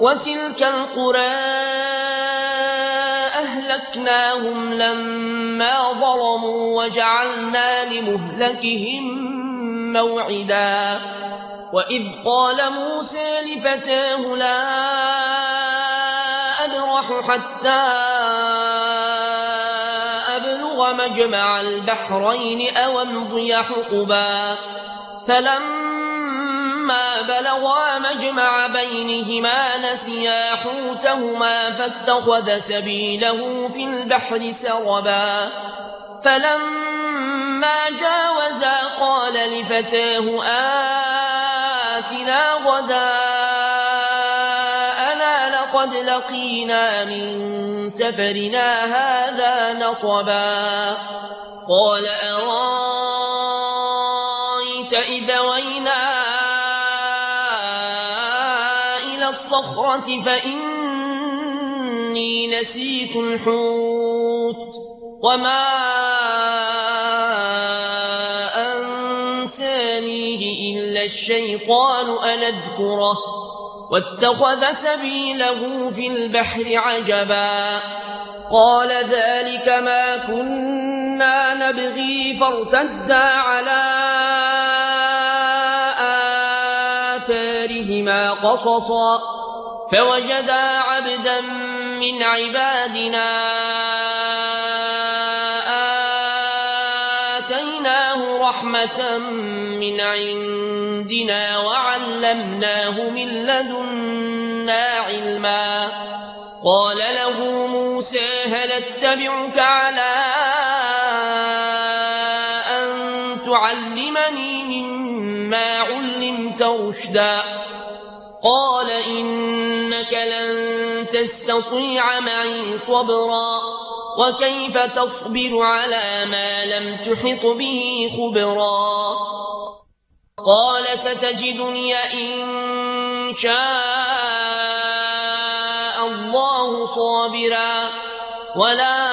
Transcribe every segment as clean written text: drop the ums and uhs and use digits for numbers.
وتلك القرى أهلكناهم لما ظلموا وجعلنا لمهلكهم موعدا وإذ قال موسى لفتاه لا أبرح حتى أبلغ مجمع البحرين أو أمضي حقبا فلما بلغا مجمع بينهما نسيا حوتهما فاتخذ سبيله في البحر سربا فلما جاوزا قال لفتاه آتنا غداءنا لقد لقينا من سفرنا هذا نصبا قال أرأيت إذا وينا إلى الصخرة فإني نسيت الحوت وما أنسانيه إلا الشيطان أن أذكره واتخذ سبيله في البحر عجبا قال ذلك ما كنا نبغي فارتدا على آثارهما قصصا فوجدا عبدا من عبادنا آتيناه رحمة من عندنا وعلمناه من لدنا علما قال له موسى هل اتبعك على أن تعلمني مما علمت رشدا قال إنك لن تستطيع معي صبرا وكيف تصبر على ما لم تحط به خبرا قال ستجدني إن شاء الله صابرا ولا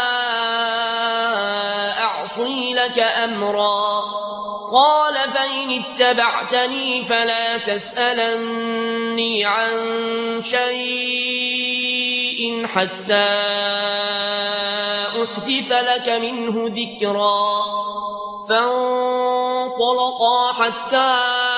أعصي لك أمرا قال فإن اتبعتني فلا تسألني عن شيء حتى أحدث لك منه ذكرا فانطلقا حتى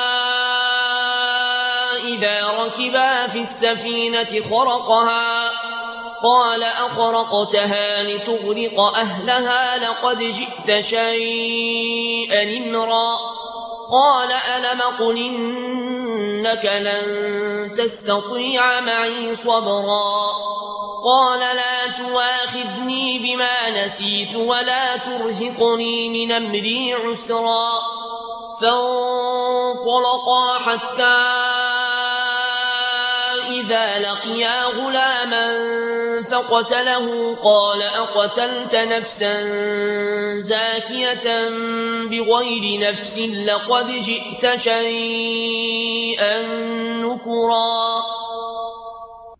إذا ركبا في السفينة خرقها قال أخرقتها لتغرق أهلها لقد جئت شيئا إمرا قال ألم قل إنك لن تستطيع معي صبرا قال لا تواخذني بما نسيت ولا ترهقني من أمري عسرا فانطلقا حتى إذا لقيا غلاما فقتله قال أقتلت نفسا زاكية بغير نفس لقد جئت شيئا نكرا